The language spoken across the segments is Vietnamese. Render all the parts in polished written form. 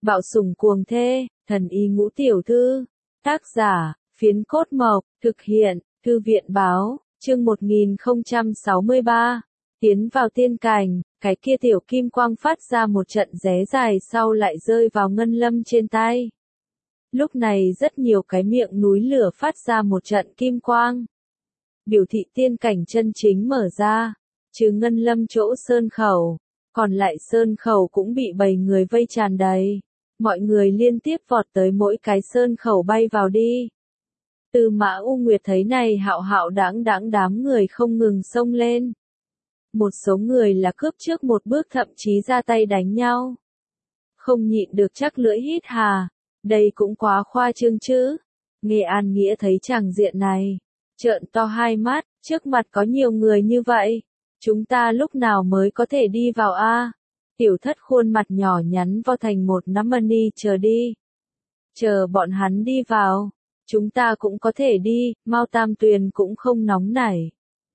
Bạo sủng cuồng thê, thần y ngũ tiểu thư. Tác giả, Phiến Cốt Mộc, thực hiện, Thư viện báo, chương 1063. Tiến vào tiên cảnh, cái kia tiểu kim quang phát ra một trận ré dài sau lại rơi vào Ngân Lâm trên tay. Lúc này rất nhiều cái miệng núi lửa phát ra một trận kim quang. Biểu thị tiên cảnh chân chính mở ra, trừ Ngân Lâm chỗ sơn khẩu, còn lại sơn khẩu cũng bị bầy người vây tràn đầy. Mọi người liên tiếp vọt tới mỗi cái sơn khẩu bay vào đi. Tư Mã U Nguyệt thấy này hạo hạo đãng đãng đám người không ngừng xông lên. Một số người là cướp trước một bước thậm chí ra tay đánh nhau. Không nhịn được chắc lưỡi hít hà, đây cũng quá khoa trương chứ. Nghe An Nghĩa thấy tràng diện này, trợn to hai mắt, trước mặt có nhiều người như vậy, chúng ta lúc nào mới có thể đi vào a? Tiểu Thất khuôn mặt nhỏ nhắn vo thành một nắm mani chờ đi. Chờ bọn hắn đi vào, chúng ta cũng có thể đi, Mao Tam Tuyền cũng không nóng nảy.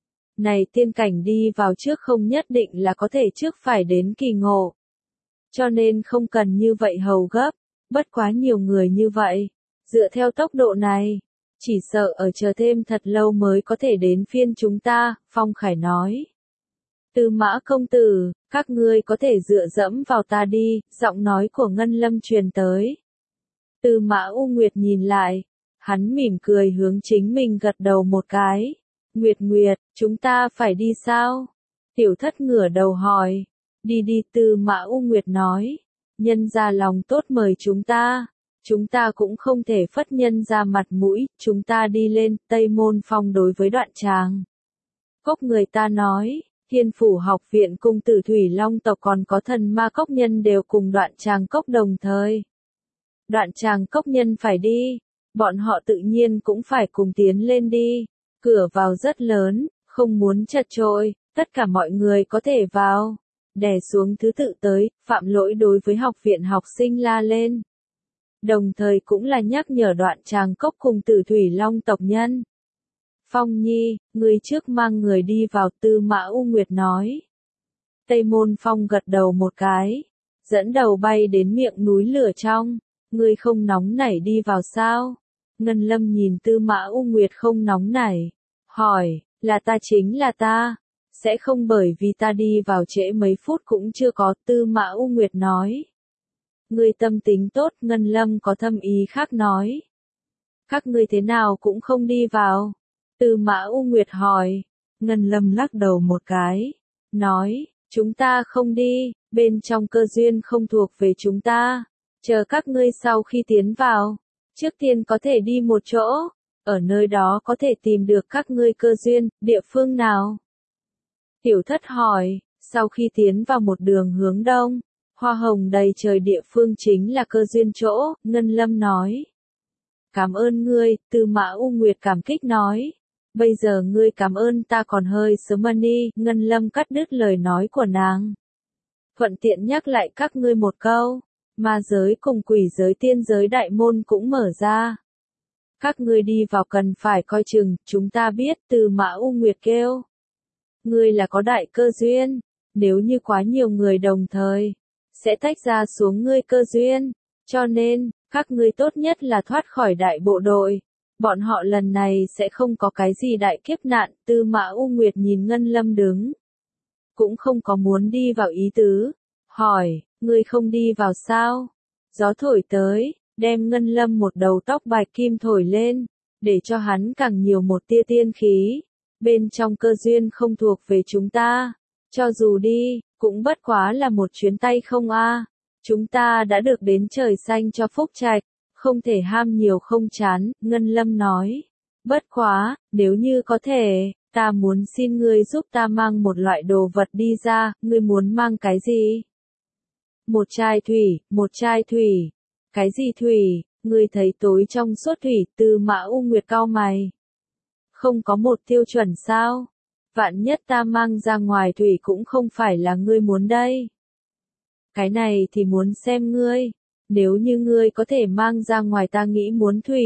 Này tiên cảnh đi vào trước không nhất định là có thể trước phải đến kỳ ngộ. Cho nên không cần như vậy hầu gấp, bất quá nhiều người như vậy. Dựa theo tốc độ này, chỉ sợ ở chờ thêm thật lâu mới có thể đến phiên chúng ta, Phong Khải nói. Tư Mã công tử, các ngươi có thể dựa dẫm vào ta đi, giọng nói của Ngân Lâm truyền tới. Tư Mã U Nguyệt nhìn lại, hắn mỉm cười hướng chính mình gật đầu một cái. Nguyệt Nguyệt, chúng ta phải đi sao? Tiểu Thất ngửa đầu hỏi. Đi đi, Tư Mã U Nguyệt nói. Nhân ra lòng tốt mời chúng ta cũng không thể phất nhân ra mặt mũi, chúng ta đi lên, Tây Môn Phong đối với Đoạn Tràng Cốc người ta nói, Thiên Phủ Học viện cung tử Thủy Long tộc còn có thần ma cốc nhân đều cùng Đoạn Tràng Cốc đồng thời. Đoạn Tràng Cốc nhân phải đi, bọn họ tự nhiên cũng phải cùng tiến lên đi. Cửa vào rất lớn, không muốn chật chội, tất cả mọi người có thể vào. Đè xuống thứ tự tới, Phạm Lỗi đối với học viện học sinh la lên. Đồng thời cũng là nhắc nhở Đoạn Tràng Cốc cùng tử Thủy Long tộc nhân. Phong Nhi, người trước mang người đi vào, Tư Mã U Nguyệt nói. Tây Môn Phong gật đầu một cái, dẫn đầu bay đến miệng núi lửa trong. Ngươi không nóng nảy đi vào sao? Ngân Lâm nhìn Tư Mã U Nguyệt không nóng nảy, hỏi, là ta chính là ta, sẽ không bởi vì ta đi vào trễ mấy phút cũng chưa có, Tư Mã U Nguyệt nói. Ngươi tâm tính tốt, Ngân Lâm có thâm ý khác nói. Các ngươi thế nào cũng không đi vào? Tư Mã U Nguyệt hỏi. Ngân Lâm lắc đầu một cái, nói, chúng ta không đi, bên trong cơ duyên không thuộc về chúng ta, chờ các ngươi sau khi tiến vào. Trước tiên có thể đi một chỗ, ở nơi đó có thể tìm được các ngươi cơ duyên, địa phương nào? Tiểu Thất hỏi, sau khi tiến vào một đường hướng đông, hoa hồng đầy trời địa phương chính là cơ duyên chỗ, Ngân Lâm nói. Cảm ơn ngươi, Tư Mã U Nguyệt cảm kích nói. Bây giờ ngươi cảm ơn ta còn hơi sớm đi, Ngân Lâm cắt đứt lời nói của nàng. Thuận tiện nhắc lại các ngươi một câu. Ma giới cùng quỷ giới tiên giới đại môn cũng mở ra. Các ngươi đi vào cần phải coi chừng, chúng ta biết, Tư Mã U Nguyệt kêu. Ngươi là có đại cơ duyên, nếu như quá nhiều người đồng thời, sẽ tách ra xuống ngươi cơ duyên, cho nên, các ngươi tốt nhất là thoát khỏi đại bộ đội. Bọn họ lần này sẽ không có cái gì đại kiếp nạn, Tư Mã U Nguyệt nhìn Ngân Lâm đứng. Cũng không có muốn đi vào ý tứ, hỏi. Ngươi không đi vào sao? Gió thổi tới, đem Ngân Lâm một đầu tóc bạch kim thổi lên, để cho hắn càng nhiều một tia tiên khí. Bên trong cơ duyên không thuộc về chúng ta, cho dù đi, cũng bất quá là một chuyến tay không a. Chúng ta đã được đến trời xanh cho phúc trạch, không thể ham nhiều không chán, Ngân Lâm nói. Bất quá, nếu như có thể, ta muốn xin ngươi giúp ta mang một loại đồ vật đi ra, ngươi muốn mang cái gì? Một chai thủy. Cái gì thủy, ngươi thấy tối trong suốt thủy, Tư Mã U Nguyệt cau mày. Không có một tiêu chuẩn sao? Vạn nhất ta mang ra ngoài thủy cũng không phải là ngươi muốn đây. Cái này thì muốn xem ngươi, nếu như ngươi có thể mang ra ngoài ta nghĩ muốn thủy.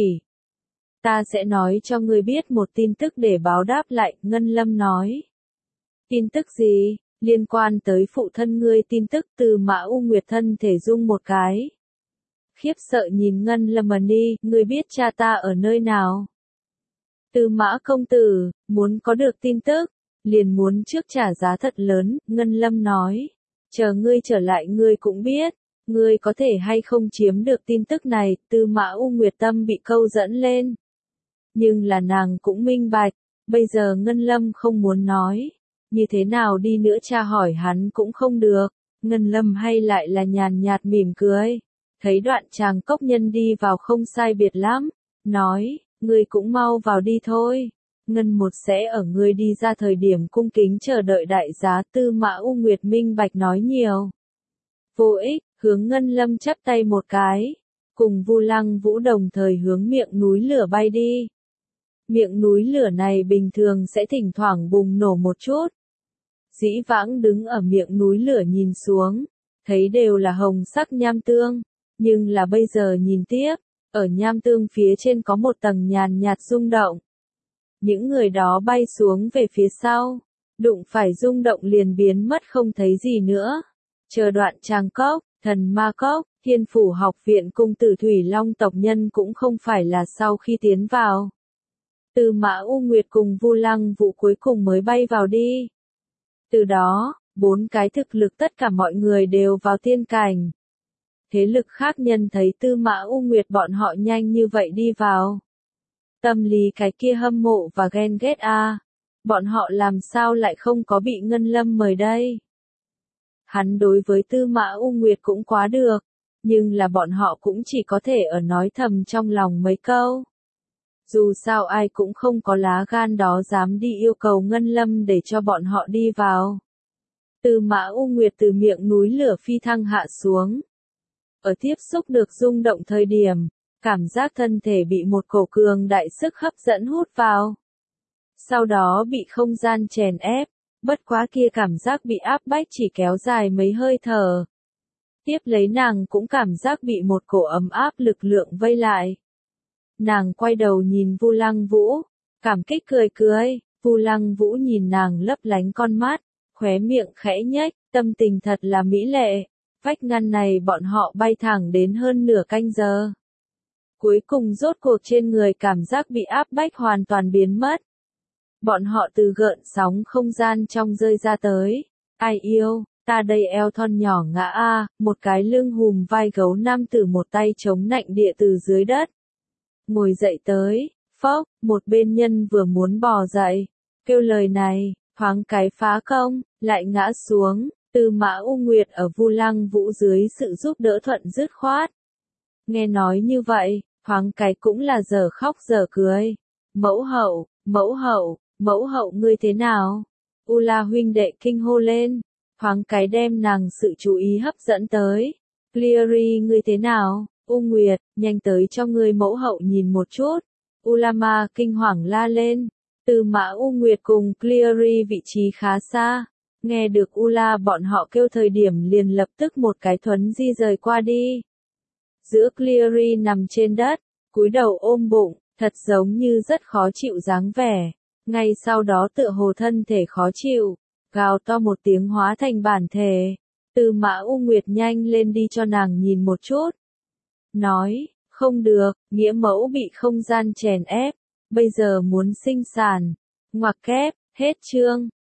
Ta sẽ nói cho ngươi biết một tin tức để báo đáp lại, Ngân Lâm nói. Tin tức gì? Liên quan tới phụ thân ngươi tin tức, Tư Mã U Nguyệt thân thể rung một cái. khiếp sợ nhìn Ngân Lâm đi, ngươi biết cha ta ở nơi nào? Tư Mã công tử, muốn có được tin tức, liền muốn trước trả giá thật lớn, Ngân Lâm nói. Chờ ngươi trở lại ngươi cũng biết, ngươi có thể hay không chiếm được tin tức này, Tư Mã U Nguyệt tâm bị câu dẫn lên. Nhưng là nàng cũng minh bạch, bây giờ Ngân Lâm không muốn nói, như thế nào đi nữa cha hỏi hắn cũng không được, Ngân Lâm hay lại là nhàn nhạt mỉm cười, thấy Đoạn Tràng Cốc Nhân đi vào không sai biệt lắm, nói, ngươi cũng mau vào đi thôi. Ngân một sẽ ở ngươi đi ra thời điểm cung kính chờ đợi đại giá, Tư Mã U Nguyệt minh bạch nói nhiều. Vô ích, hướng Ngân Lâm chắp tay một cái, cùng Vu Lăng Vũ đồng thời hướng miệng núi lửa bay đi. Miệng núi lửa này bình thường sẽ thỉnh thoảng bùng nổ một chút. Dĩ vãng đứng ở miệng núi lửa nhìn xuống, thấy đều là hồng sắc nham tương, nhưng là bây giờ nhìn tiếp, ở nham tương phía trên có một tầng nhàn nhạt rung động. Những người đó bay xuống về phía sau, đụng phải rung động liền biến mất không thấy gì nữa. Chờ Đoạn Tràng Cốc, Thần Ma Cốc, Thiên Phủ Học Viện cung tử Thủy Long tộc nhân cũng không phải là sau khi tiến vào. Tư Mã U Nguyệt cùng Vu Lăng Vũ cuối cùng mới bay vào đi. Từ đó, 4 cái thực lực tất cả mọi người đều vào tiên cảnh. Thế lực khác nhân thấy Tư Mã U Nguyệt bọn họ nhanh như vậy đi vào. Tâm lý cái kia hâm mộ và ghen ghét a, bọn họ làm sao lại không có bị Ngân Lâm mời đây? Hắn đối với Tư Mã U Nguyệt cũng quá được, nhưng là bọn họ cũng chỉ có thể ở nói thầm trong lòng mấy câu. Dù sao ai cũng không có lá gan đó dám đi yêu cầu Ngân Lâm để cho bọn họ đi vào. Tư Mã U Nguyệt từ miệng núi lửa phi thăng hạ xuống. Ở tiếp xúc được rung động thời điểm, cảm giác thân thể bị một cổ cường đại sức hấp dẫn hút vào. Sau đó bị không gian chèn ép, bất quá kia cảm giác bị áp bách chỉ kéo dài mấy hơi thở. Tiếp lấy nàng cũng cảm giác bị một cổ ấm áp lực lượng vây lại. Nàng quay đầu nhìn Vu Lăng Vũ, cảm kích cười cười, Vu Lăng Vũ nhìn nàng lấp lánh con mắt, khóe miệng khẽ nhếch, tâm tình thật là mỹ lệ. Vách ngăn này bọn họ bay thẳng đến hơn nửa canh giờ. Cuối cùng rốt cuộc trên người cảm giác bị áp bách hoàn toàn biến mất. Bọn họ từ gợn sóng không gian trong rơi ra tới. Ai yêu, ta đây eo thon nhỏ ngã a, một cái lưng hùm vai gấu nam tử một tay chống nạnh địa từ dưới đất. Ngồi dậy tới, phốc, một bên nhân vừa muốn bò dậy. Kêu lời này, thoáng cái phá công, lại ngã xuống. Tư Mã U Nguyệt ở Vu Lăng Vũ dưới sự giúp đỡ thuận dứt khoát. Nghe nói như vậy, thoáng cái cũng là giờ khóc giờ cười. Mẫu hậu, mẫu hậu, mẫu hậu ngươi thế nào? U La huynh đệ kinh hô lên, thoáng cái đem nàng sự chú ý hấp dẫn tới. Cleary ngươi thế nào? U Nguyệt, nhanh tới cho ngươi mẫu hậu nhìn một chút. Ulama kinh hoàng la lên. Tư Mã U Nguyệt cùng Cleary vị trí khá xa. Nghe được Ula bọn họ kêu thời điểm liền lập tức một cái thuấn di rời qua đi. Giữa Cleary nằm trên đất, cúi đầu ôm bụng, thật giống như rất khó chịu dáng vẻ. Ngay sau đó tựa hồ thân thể khó chịu, gào to một tiếng hóa thành bản thể. Tư Mã U Nguyệt nhanh lên đi cho nàng nhìn một chút. Nói, không được, nghĩa mẫu bị không gian chèn ép, bây giờ muốn sinh sản. Ngoặc kép, hết chương.